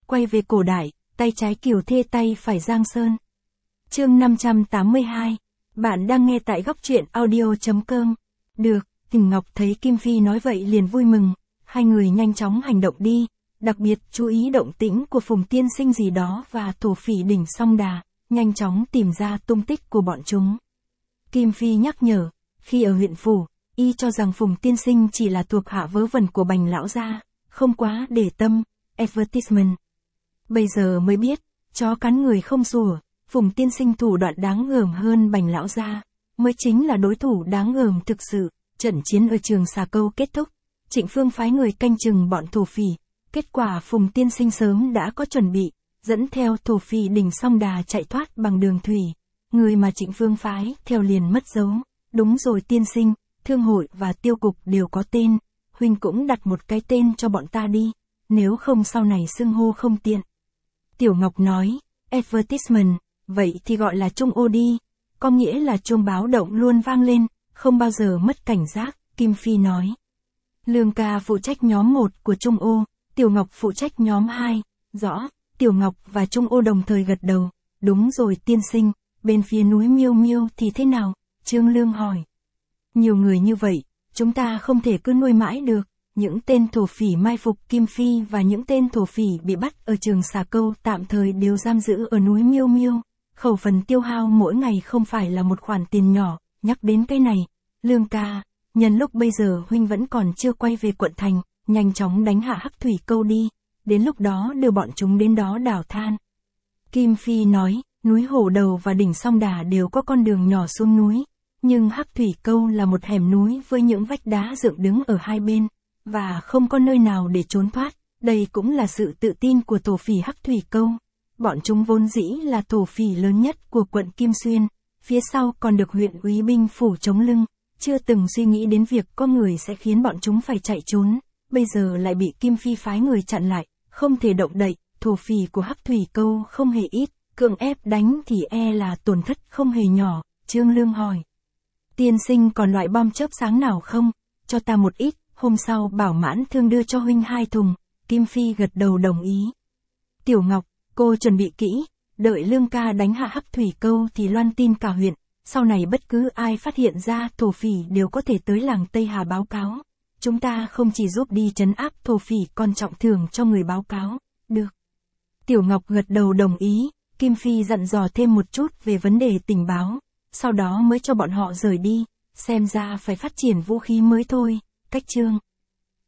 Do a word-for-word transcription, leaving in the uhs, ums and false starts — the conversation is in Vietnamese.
quay về cổ đại, tay trái Kiều Thê tay phải Giang Sơn. Chương năm trăm tám mươi hai. Bạn đang nghe tại góc truyện audio chấm com. Được, Tình Ngọc thấy Kim Phi nói vậy liền vui mừng, hai người nhanh chóng hành động đi, đặc biệt chú ý động tĩnh của Phùng tiên sinh gì đó và thổ phỉ đỉnh Song Đà, nhanh chóng tìm ra tung tích của bọn chúng. Kim Phi nhắc nhở, khi ở huyện phủ, y cho rằng Phùng tiên sinh chỉ là thuộc hạ vớ vẩn của Bành lão gia, không quá để tâm, advertisement. Bây giờ mới biết, chó cắn người không sủa, Phùng tiên sinh thủ đoạn đáng gờm hơn Bành lão gia, mới chính là đối thủ đáng gờm thực sự. Trận chiến ở trường Xà Câu kết thúc, Trịnh Phương phái người canh chừng bọn thổ phỉ, kết quả Phùng tiên sinh sớm đã có chuẩn bị, dẫn theo thổ phỉ đỉnh Song Đà chạy thoát bằng đường thủy, người mà Trịnh Phương phái theo liền mất dấu. Đúng rồi tiên sinh, thương hội và tiêu cục đều có tên, huynh cũng đặt một cái tên cho bọn ta đi, nếu không sau này xưng hô không tiện. Tiểu Ngọc nói, advertisement, vậy thì gọi là trung ô đi, có nghĩa là chuông báo động luôn vang lên, không bao giờ mất cảnh giác, Kim Phi nói. Lương ca phụ trách nhóm một của trung ô, Tiểu Ngọc phụ trách nhóm hai, rõ, Tiểu Ngọc và trung ô đồng thời gật đầu, đúng rồi tiên sinh, bên phía núi Miêu Miêu thì thế nào, Trương Lương hỏi. Nhiều người như vậy, chúng ta không thể cứ nuôi mãi được, những tên thổ phỉ mai phục Kim Phi và những tên thổ phỉ bị bắt ở trường Xà Câu tạm thời đều giam giữ ở núi Miêu Miêu, khẩu phần tiêu hao mỗi ngày không phải là một khoản tiền nhỏ, nhắc đến cái này, Lương ca, nhân lúc bây giờ huynh vẫn còn chưa quay về quận thành, nhanh chóng đánh hạ Hắc Thủy Câu đi, đến lúc đó đưa bọn chúng đến đó đào than. Kim Phi nói, núi Hổ Đầu và đỉnh Song Đà đều có con đường nhỏ xuống núi, nhưng Hắc Thủy Câu là một hẻm núi với những vách đá dựng đứng ở hai bên, và không có nơi nào để trốn thoát, đây cũng là sự tự tin của thổ phỉ Hắc Thủy Câu. Bọn chúng vốn dĩ là thổ phỉ lớn nhất của quận Kim Xuyên, phía sau còn được huyện úy binh phủ chống lưng, chưa từng suy nghĩ đến việc có người sẽ khiến bọn chúng phải chạy trốn, bây giờ lại bị Kim Phi phái người chặn lại, không thể động đậy, thổ phỉ của Hắc Thủy Câu không hề ít, cưỡng ép đánh thì e là tổn thất không hề nhỏ, Trương Lương hỏi. Tiên sinh còn loại bom chớp sáng nào không, cho ta một ít, hôm sau bảo Mãn Thương đưa cho huynh hai thùng, Kim Phi gật đầu đồng ý. Tiểu Ngọc, cô chuẩn bị kỹ, đợi Lương ca đánh hạ Hắc Thủy Câu thì loan tin cả huyện, sau này bất cứ ai phát hiện ra thổ phỉ đều có thể tới làng Tây Hà báo cáo. Chúng ta không chỉ giúp đi trấn áp thổ phỉ còn trọng thưởng cho người báo cáo, được. Tiểu Ngọc gật đầu đồng ý, Kim Phi dặn dò thêm một chút về vấn đề tình báo, sau đó mới cho bọn họ rời đi, xem ra phải phát triển vũ khí mới thôi, cách chương.